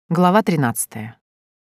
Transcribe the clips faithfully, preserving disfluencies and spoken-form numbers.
Глава тринадцатая.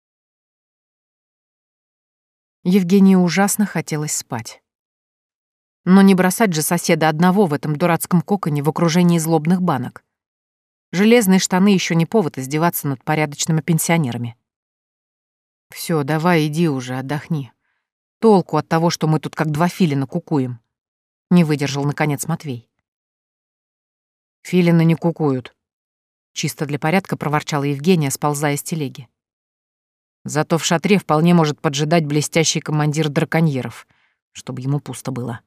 Евгении ужасно хотелось спать. Но не бросать же соседа одного в этом дурацком коконе в окружении злобных банок. Железные штаны еще не повод издеваться над порядочными пенсионерами. Все, давай иди уже, отдохни. Толку от того, что мы тут как два филина кукуем. Не выдержал, наконец, Матвей. Филины не кукуют. Чисто для порядка проворчала Евгения, сползая с телеги. Зато в шатре вполне может поджидать блестящий командир драконьеров, чтобы ему пусто было.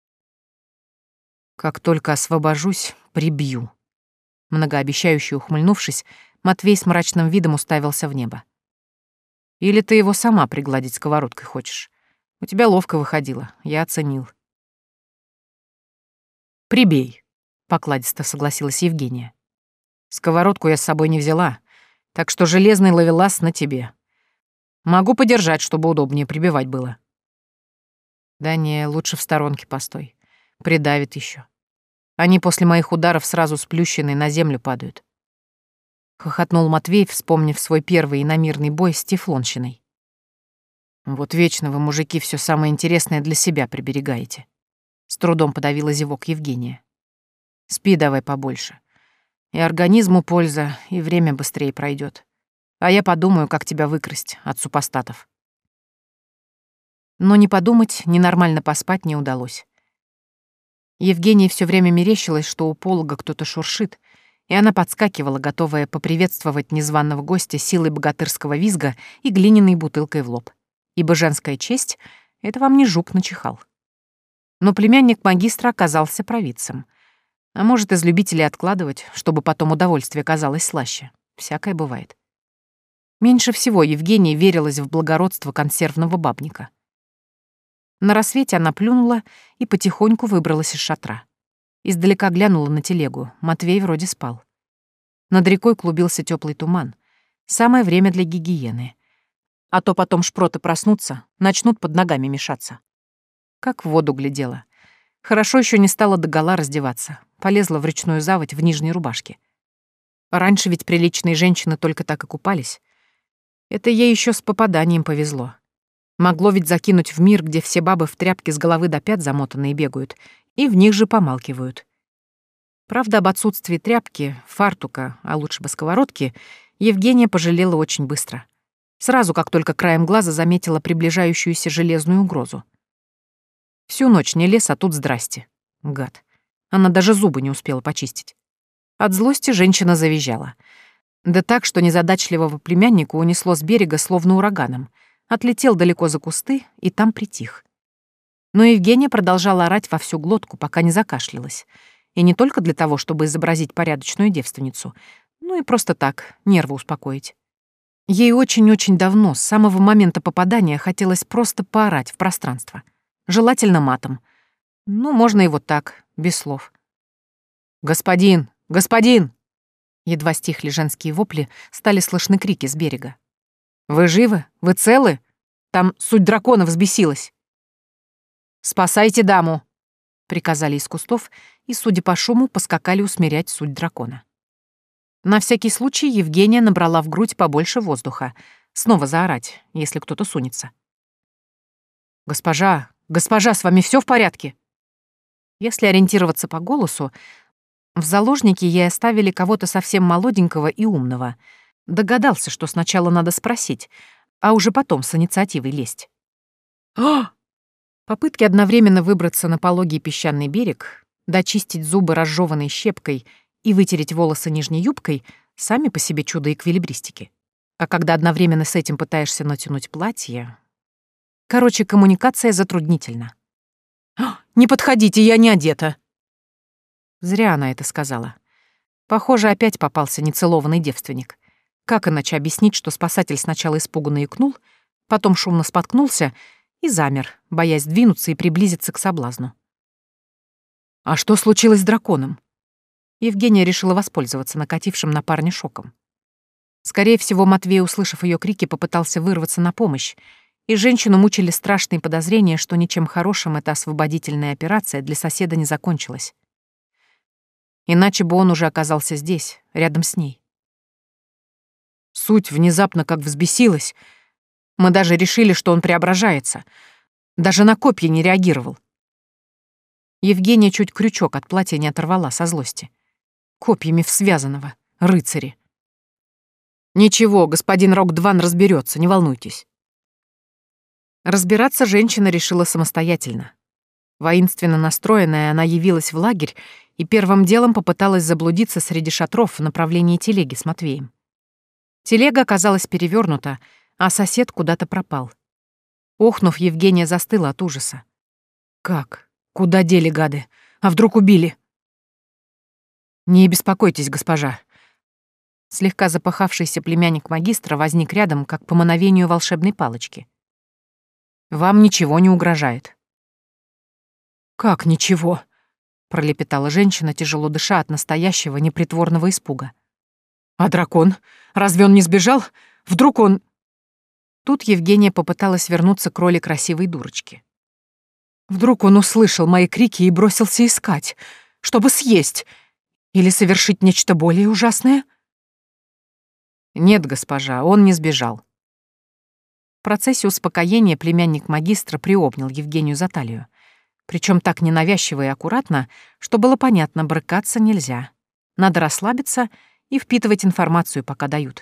Как только освобожусь, прибью. Многообещающе ухмыльнувшись, Матвей с мрачным видом уставился в небо. Или ты его сама пригладить сковородкой хочешь? У тебя ловко выходило, я оценил. Прибей, покладисто согласилась Евгения. Сковородку я с собой не взяла, так что железный ловелас на тебе. Могу подержать, чтобы удобнее прибивать было. Да не, лучше в сторонке постой. Придавит еще. Они после моих ударов сразу сплющенные на землю падают. Хохотнул Матвей, вспомнив свой первый иномирный бой с тефлонщиной. Вот вечно вы, мужики, все самое интересное для себя приберегаете. С трудом подавила зевок Евгения. Спи давай побольше. И организму польза, и время быстрее пройдет. А я подумаю, как тебя выкрасть от супостатов. Но ни подумать, ни нормально поспать не удалось. Евгении все время мерещилось, что у полога кто-то шуршит, и она подскакивала, готовая поприветствовать незваного гостя силой богатырского визга и глиняной бутылкой в лоб. Ибо женская честь — это вам не жук начихал. Но племянник магистра оказался провидцем. А может, из любителей откладывать, чтобы потом удовольствие казалось слаще. Всякое бывает. Меньше всего Евгения верилась в благородство консервного бабника. На рассвете она плюнула и потихоньку выбралась из шатра. Издалека глянула на телегу. Матвей вроде спал. Над рекой клубился теплый туман. Самое время для гигиены. А то потом шпроты проснутся, начнут под ногами мешаться. Как в воду глядела. Хорошо еще не стала догола раздеваться. Полезла в речную заводь в нижней рубашке. Раньше ведь приличные женщины только так и купались. Это ей еще с попаданием повезло. Могло ведь закинуть в мир, где все бабы в тряпке с головы до пят замотанные бегают, и в них же помалкивают. Правда, об отсутствии тряпки, фартука, а лучше бы сковородки, Евгения пожалела очень быстро. Сразу, как только краем глаза заметила приближающуюся железную угрозу. Всю ночь не лез, а тут здрасте. Гад. Она даже зубы не успела почистить. От злости женщина завизжала. Да так, что незадачливого племянника унесло с берега словно ураганом. Отлетел далеко за кусты и там притих. Но Евгения продолжала орать во всю глотку, пока не закашлялась. И не только для того, чтобы изобразить порядочную девственницу, ну и просто так, нервы успокоить. Ей очень-очень давно, с самого момента попадания, хотелось просто поорать в пространство. Желательно матом. Ну, можно и вот так, без слов. «Господин! Господин!» Едва стихли женские вопли, стали слышны крики с берега. «Вы живы? Вы целы? Там суть дракона взбесилась!» «Спасайте даму!» — приказали из кустов, и, судя по шуму, поскакали усмирять суть дракона. На всякий случай Евгения набрала в грудь побольше воздуха. Снова заорать, если кто-то сунется. «Госпожа! Госпожа, с вами все в порядке?» Если ориентироваться по голосу, в заложники ей оставили кого-то совсем молоденького и умного. Догадался, что сначала надо спросить, а уже потом с инициативой лезть. «А!» Попытки одновременно выбраться на пологий песчаный берег, дочистить зубы разжеванной щепкой и вытереть волосы нижней юбкой сами по себе чудо эквилибристики. А когда одновременно с этим пытаешься натянуть платье... Короче, коммуникация затруднительна. «А, не подходите, я не одета!» Зря она это сказала. Похоже, опять попался нецелованный девственник. Как иначе объяснить, что спасатель сначала испуганно икнул, потом шумно споткнулся и замер, боясь двинуться и приблизиться к соблазну. А что случилось с драконом? Евгения решила воспользоваться накатившим на парня шоком. Скорее всего, Матвей, услышав ее крики, попытался вырваться на помощь, и женщину мучили страшные подозрения, что ничем хорошим эта освободительная операция для соседа не закончилась. Иначе бы он уже оказался здесь, рядом с ней. суть внезапно как взбесилась. Мы даже решили, что он преображается. Даже на копья не реагировал. Евгения чуть крючок от платья не оторвала со злости. Копьями в связанного, рыцари. Ничего, господин Рокдван разберется, не волнуйтесь. Разбираться женщина решила самостоятельно. Воинственно настроенная, она явилась в лагерь и первым делом попыталась заблудиться среди шатров в направлении телеги с Матвеем. Телега оказалась перевернута, а сосед куда-то пропал. Охнув, Евгения застыла от ужаса. Как? Куда дели гады? А вдруг убили? Не беспокойтесь, госпожа. Слегка запахавшийся племянник магистра возник рядом, как по мановению волшебной палочки. Вам ничего не угрожает. Как ничего? Пролепетала женщина, тяжело дыша от настоящего непритворного испуга. А дракон? Разве он не сбежал? Вдруг он... Тут Евгения попыталась вернуться к роли красивой дурочки. Вдруг он услышал мои крики и бросился искать, чтобы съесть или совершить нечто более ужасное? Нет, госпожа, он не сбежал. В процессе успокоения племянник магистра приобнял Евгению за талию, причем так ненавязчиво и аккуратно, что было понятно, брыкаться нельзя. Надо расслабиться и впитывать информацию, пока дают.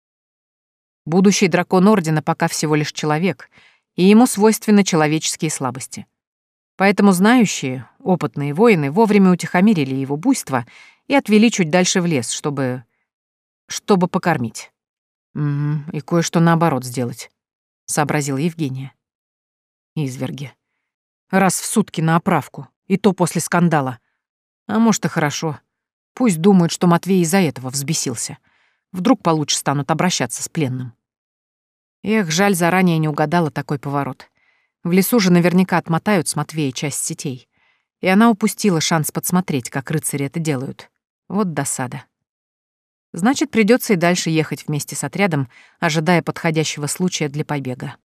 Будущий дракон Ордена пока всего лишь человек, и ему свойственны человеческие слабости. Поэтому знающие, опытные воины вовремя утихомирили его буйство и отвели чуть дальше в лес, чтобы... чтобы покормить. Угу, и кое-что наоборот сделать, — сообразила Евгения. Изверги. Раз в сутки на оправку, и то после скандала. А может, и хорошо. Пусть думают, что Матвей из-за этого взбесился. Вдруг получше станут обращаться с пленным. Эх, жаль, заранее не угадала такой поворот. В лесу же наверняка отмотают с Матвея часть сетей. И она упустила шанс подсмотреть, как рыцари это делают. Вот досада. Значит, придется и дальше ехать вместе с отрядом, ожидая подходящего случая для побега.